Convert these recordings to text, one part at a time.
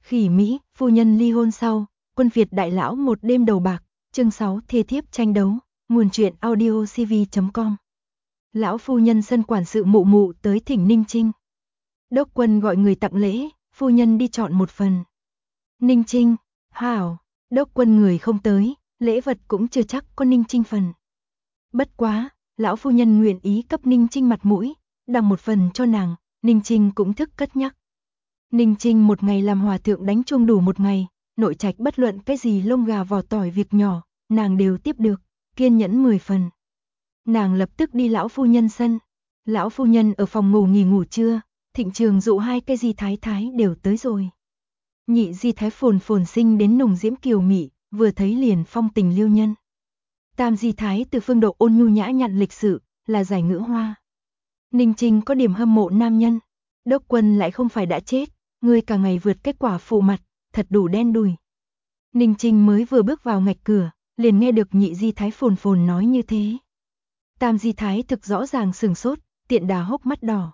Khỉ Mỹ, phu nhân ly hôn sau, quân Việt đại lão một đêm đầu bạc, chương 6 thê thiếp tranh đấu, nguồn truyện audiocv.com. Lão phu nhân sân quản sự Mụ Mụ tới thỉnh Ninh Trinh. Đốc quân gọi người tặng lễ, phu nhân đi chọn một phần. Ninh Trinh, hảo, đốc quân người không tới, lễ vật cũng chưa chắc có Ninh Trinh phần. Bất quá, lão phu nhân nguyện ý cấp Ninh Trinh mặt mũi, đằng một phần cho nàng, Ninh Trinh cũng thức cất nhắc. Ninh Trinh một ngày làm hòa thượng đánh chuông đủ một ngày, nội trạch bất luận cái gì lông gà vỏ tỏi việc nhỏ, nàng đều tiếp được, kiên nhẫn 10 phần. Nàng lập tức đi lão phu nhân sân. Lão phu nhân ở phòng ngủ nghỉ ngủ trưa, Thịnh Trường dụ hai cái di thái thái đều tới rồi. Nhị di thái phồn phồn sinh đến nùng diễm kiều mị, vừa thấy liền phong tình liêu nhân. Tam di thái từ phương độ ôn nhu nhã nhặn lịch sự, là giải ngữ hoa. Ninh Trinh có điểm hâm mộ nam nhân, đốc quân lại không phải đã chết, ngươi cả ngày vượt kết quả phụ mặt, thật đủ đen đùi. Ninh Trinh mới vừa bước vào ngạch cửa, liền nghe được nhị di thái phồn phồn nói như thế. Tam di thái thực rõ ràng sừng sốt, tiện đà hốc mắt đỏ.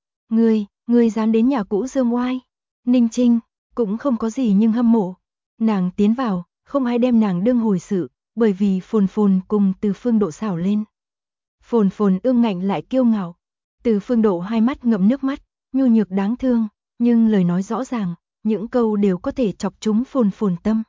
Ngươi dám đến nhà cũ dương oai. Ninh Trinh, cũng không có gì nhưng hâm mộ. Nàng tiến vào, không ai đem nàng đương hồi sự, bởi vì phồn phồn cùng Từ Phương Độ xảo lên. Phồn phồn ương ngạnh lại kiêu ngạo. Từ Phương Độ hai mắt ngậm nước mắt, nhu nhược đáng thương, nhưng lời nói rõ ràng, những câu đều có thể chọc trúng phồn phồn tâm.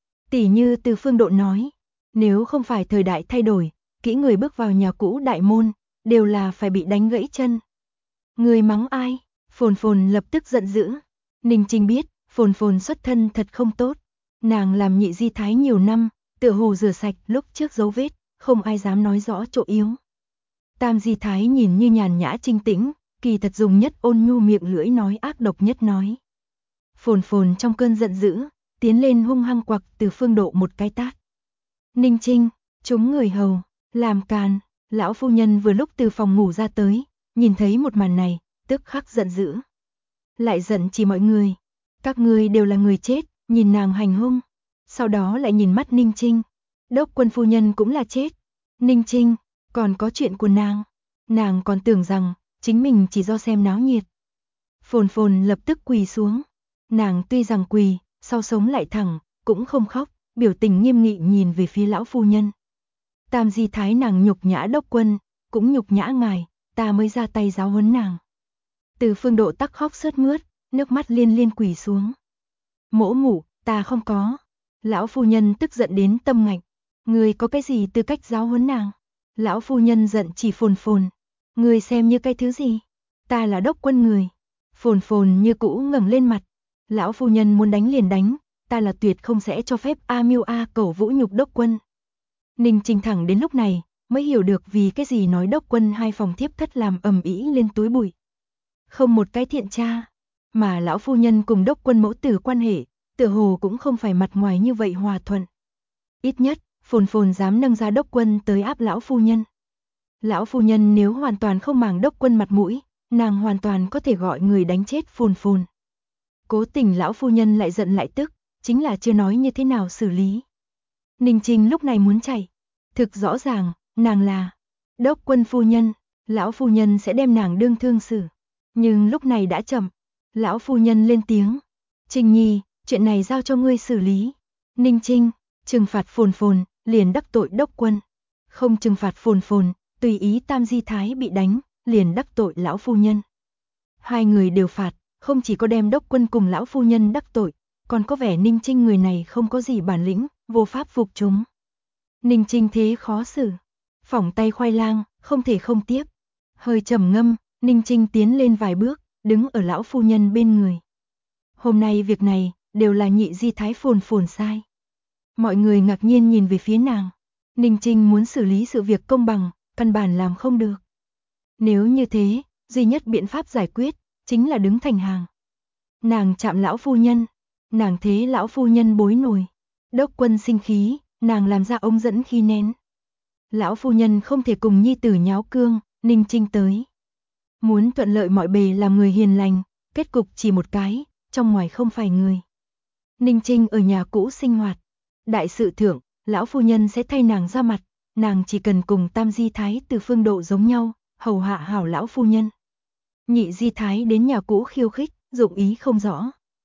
Tỉ như Từ Phương Độ nói, nếu không phải thời đại thay đổi, kỹ người bước vào nhà cũ đại môn, đều là phải bị đánh gãy chân. Người mắng ai? Phồn phồn lập tức giận dữ. Ninh Trinh biết, phồn phồn xuất thân thật không tốt. Nàng làm nhị di thái nhiều năm, tựa hồ rửa sạch lúc trước dấu vết, không ai dám nói rõ chỗ yếu. Tam di thái nhìn như nhàn nhã trinh tĩnh, kỳ thật dùng nhất ôn nhu miệng lưỡi nói ác độc nhất nói. Phồn phồn trong cơn giận dữ, tiến lên hung hăng quặc Từ Phương Độ một cái tát. Ninh Trinh, chúng người hầu, làm càn. Lão phu nhân vừa lúc từ phòng ngủ ra tới, nhìn thấy một màn này, tức khắc giận dữ. Lại giận chỉ mọi người. Các ngươi đều là người chết, nhìn nàng hành hung. Sau đó lại nhìn mắt Ninh Trinh. Đốc quân phu nhân cũng là chết. Ninh Trinh, còn có chuyện của nàng. Nàng còn tưởng rằng, chính mình chỉ do xem náo nhiệt. Phồn phồn lập tức quỳ xuống. Nàng tuy rằng quỳ, sau sống lại thẳng, cũng không khóc, biểu tình nghiêm nghị nhìn về phía lão phu nhân. Tam di thái nàng nhục nhã đốc quân, cũng nhục nhã ngài, ta mới ra tay giáo huấn nàng. Từ Phương Độ tắc khóc sướt mướt, nước mắt liên liên quỳ xuống. Mỗ mụ, ta không có. Lão phu nhân tức giận đến tâm ngạch. Ngươi có cái gì tư cách giáo huấn nàng? Lão phu nhân giận chỉ phồn phồn. Ngươi xem như cái thứ gì? Ta là đốc quân người. Phồn phồn như cũ ngẩng lên mặt. Lão phu nhân muốn đánh liền đánh, ta là tuyệt không sẽ cho phép A Miêu A Cẩu vũ nhục đốc quân. Ninh Trinh thẳng đến lúc này, mới hiểu được vì cái gì nói đốc quân hai phòng thiếp thất làm ầm ĩ lên túi bụi. Không một cái thiện tra, mà lão phu nhân cùng đốc quân mẫu tử quan hệ, tựa hồ cũng không phải mặt ngoài như vậy hòa thuận. Ít nhất, phồn phồn dám nâng ra đốc quân tới áp lão phu nhân. Lão phu nhân nếu hoàn toàn không màng đốc quân mặt mũi, nàng hoàn toàn có thể gọi người đánh chết phồn phồn. Cố tình lão phu nhân lại giận lại tức, chính là chưa nói như thế nào xử lý. Ninh Trinh lúc này muốn chạy. Thực rõ ràng, nàng là đốc quân phu nhân, lão phu nhân sẽ đem nàng đương thương xử. Nhưng lúc này đã chậm, lão phu nhân lên tiếng. Trinh Nhi, chuyện này giao cho ngươi xử lý. Ninh Trinh, trừng phạt phồn phồn, liền đắc tội đốc quân. Không trừng phạt phồn phồn, tùy ý tam di thái bị đánh, liền đắc tội lão phu nhân. Hai người đều phạt, không chỉ có đem đốc quân cùng lão phu nhân đắc tội, còn có vẻ Ninh Trinh người này không có gì bản lĩnh, vô pháp phục chúng. Ninh Trinh thế khó xử, phỏng tay khoai lang, không thể không tiếp. Hơi trầm ngâm, Ninh Trinh tiến lên vài bước, đứng ở lão phu nhân bên người. Hôm nay việc này, đều là nhị di thái phồn phồn sai. Mọi người ngạc nhiên nhìn về phía nàng. Ninh Trinh muốn xử lý sự việc công bằng, căn bản làm không được. Nếu như thế, duy nhất biện pháp giải quyết, chính là đứng thành hàng. Nàng chạm lão phu nhân, nàng thế lão phu nhân bối nổi. Đốc quân sinh khí, nàng làm ra ống dẫn khi nén. Lão phu nhân không thể cùng nhi tử nháo cương, Ninh Trinh tới. Muốn thuận lợi mọi bề làm người hiền lành, kết cục chỉ một cái, trong ngoài không phải người. Ninh Trinh ở nhà cũ sinh hoạt. Đại sự thượng, lão phu nhân sẽ thay nàng ra mặt, nàng chỉ cần cùng tam di thái Từ Phương Độ giống nhau, hầu hạ hảo lão phu nhân. Nhị di thái đến nhà cũ khiêu khích, dụng ý không rõ.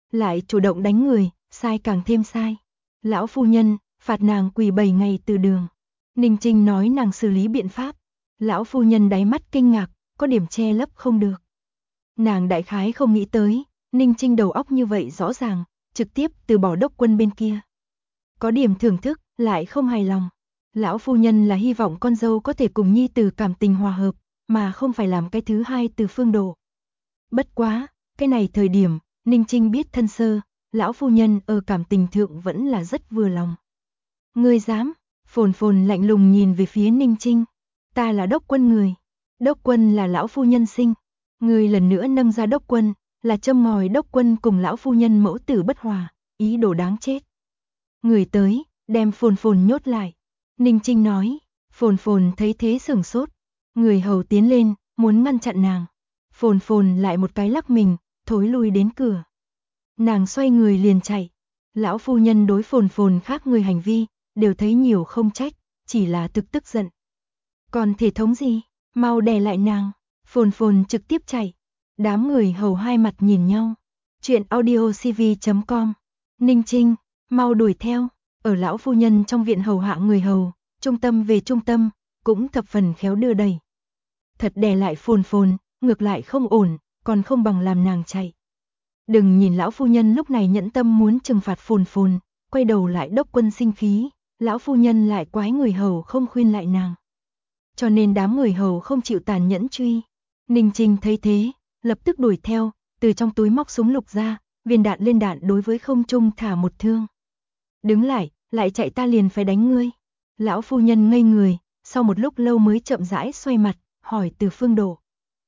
lại chủ động đánh người, sai càng thêm sai. Lão phu nhân, phạt nàng quỳ 7 ngày từ đường. Ninh Trinh nói nàng xử lý biện pháp. Lão phu nhân đáy mắt kinh ngạc, có điểm che lấp không được. Nàng đại khái không nghĩ tới, Ninh Trinh đầu óc như vậy rõ ràng, trực tiếp từ bỏ đốc quân bên kia. Có điểm thưởng thức, lại không hài lòng. Lão phu nhân là hy vọng con dâu có thể cùng nhi tử cảm tình hòa hợp, mà không phải làm cái thứ hai từ Phương Độ. Bất quá, cái này thời điểm, Ninh Trinh biết thân sơ, lão phu nhân ở cảm tình thượng vẫn là rất vừa lòng. Ngươi dám? Phồn Phồn lạnh lùng nhìn về phía Ninh Trinh. Ta là đốc quân người. Đốc quân là lão phu nhân sinh. Ngươi lần nữa nâng ra đốc quân, là châm ngòi đốc quân cùng lão phu nhân mẫu tử bất hòa, ý đồ đáng chết. Người tới, đem Phồn Phồn nhốt lại. Ninh Trinh nói. Phồn Phồn thấy thế sửng sốt. Người hầu tiến lên, muốn ngăn chặn nàng. Phồn Phồn lại một cái lắc mình, thối lui đến cửa. Nàng xoay người liền chạy. Lão phu nhân đối Phồn Phồn khác người hành vi, đều thấy nhiều không trách, chỉ là tức giận. Còn thể thống gì, mau đè lại nàng. Phồn Phồn trực tiếp chạy. Đám người hầu hai mặt nhìn nhau. Chuyện audiocv.com. Ninh Trinh, mau đuổi theo. Ở lão phu nhân trong viện hầu hạ người hầu, trung tâm về trung tâm, cũng thập phần khéo đưa đẩy. Thật đè lại Phồn Phồn, ngược lại không ổn, còn không bằng làm nàng chạy. Đừng nhìn lão phu nhân lúc này nhẫn tâm muốn trừng phạt Phồn Phồn, quay đầu lại đốc quân sinh khí, lão phu nhân lại quái người hầu không khuyên lại nàng. Cho nên đám người hầu không chịu tàn nhẫn truy. Ninh Trinh thấy thế, lập tức đuổi theo, từ trong túi móc súng lục ra, viên đạn lên đạn đối với không trung thả một thương. Đứng lại chạy ta liền phải đánh ngươi. Lão phu nhân ngây người, sau một lúc lâu mới chậm rãi xoay mặt, hỏi Từ Phương Độ.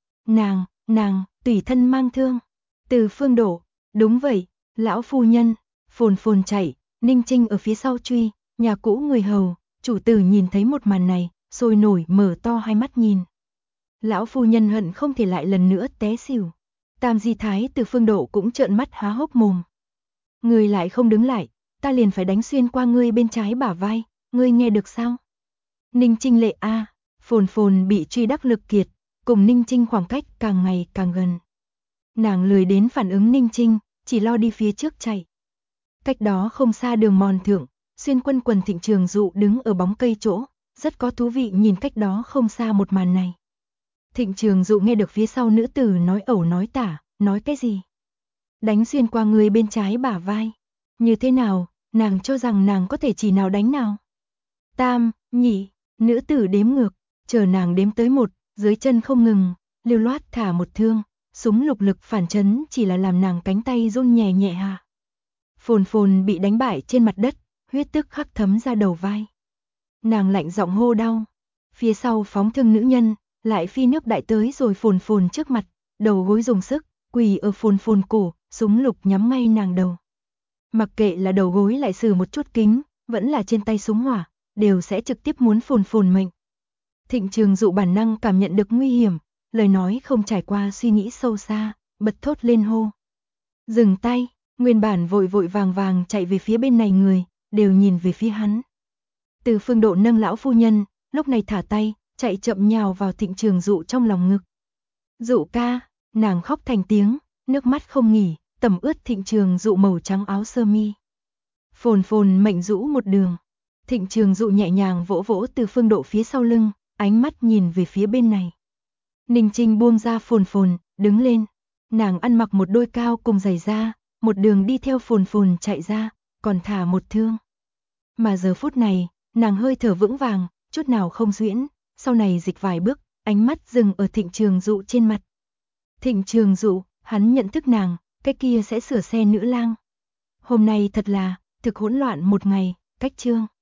Nàng, tùy thân mang thương. Từ Phương Độ, đúng vậy, lão phu nhân. Phồn Phồn chạy, Ninh Trinh ở phía sau truy, nhà cũ người hầu, chủ tử nhìn thấy một màn này, sôi nổi mở to hai mắt nhìn. Lão phu nhân hận không thể lại lần nữa té xỉu. Tam Di Thái Từ Phương Độ cũng trợn mắt há hốc mồm. Ngươi lại không đứng lại, ta liền phải đánh xuyên qua ngươi bên trái bả vai, ngươi nghe được sao? Ninh Trinh lệ a. Phồn Phồn bị truy đắc lực kiệt, cùng Ninh Trinh khoảng cách càng ngày càng gần. Nàng lười đến phản ứng Ninh Trinh, chỉ lo đi phía trước chạy. Cách đó không xa đường mòn thượng, Xuyên Quân quần Thịnh Trường Dụ đứng ở bóng cây chỗ, rất có thú vị nhìn cách đó không xa một màn này. Thịnh Trường Dụ nghe được phía sau nữ tử nói ẩu nói tả, nói cái gì? Đánh xuyên qua người bên trái bả vai. Như thế nào, nàng cho rằng nàng có thể chỉ nào đánh nào? Tam, nhị, nữ tử đếm ngược, chờ nàng đếm tới 1, dưới chân không ngừng, lưu loát thả một thương, súng lục lực phản chấn chỉ là làm nàng cánh tay run nhẹ nhẹ hạ. Phồn Phồn bị đánh bại trên mặt đất, huyết tức khắc thấm ra đầu vai. Nàng lạnh giọng hô đau. Phía sau phóng thương nữ nhân, lại phi nước đại tới rồi Phồn Phồn trước mặt, đầu gối dùng sức, quỳ ở Phồn Phồn cổ, súng lục nhắm ngay nàng đầu. Mặc kệ là đầu gối lại sử một chút kính, vẫn là trên tay súng hỏa, đều sẽ trực tiếp muốn Phồn Phồn mệnh. Thịnh Trường Dụ bản năng cảm nhận được nguy hiểm, lời nói không trải qua suy nghĩ sâu xa, bật thốt lên hô. Dừng tay, nguyên bản vội vàng chạy về phía bên này người, đều nhìn về phía hắn. Từ Phương Độ nâng lão phu nhân, lúc này thả tay, chạy chậm nhào vào Thịnh Trường Dụ trong lòng ngực. Dụ ca, nàng khóc thành tiếng, nước mắt không nghỉ, tẩm ướt Thịnh Trường Dụ màu trắng áo sơ mi. Phồn Phồn mệnh rũ một đường. Thịnh Trường Dụ nhẹ nhàng vỗ vỗ Từ Phương Độ phía sau lưng, ánh mắt nhìn về phía bên này. Ninh Trinh buông ra Phồn Phồn, đứng lên. Nàng ăn mặc một đôi cao cùng giày da, một đường đi theo Phồn Phồn chạy ra, còn thả một thương. Mà giờ phút này, nàng hơi thở vững vàng, chút nào không duyễn, sau này dịch vài bước, ánh mắt dừng ở Thịnh Trường Dụ trên mặt. Thịnh Trường Dụ, hắn nhận thức nàng, cái kia sẽ sửa xe nữ lang. Hôm nay thật là, thực hỗn loạn một ngày, cách chương.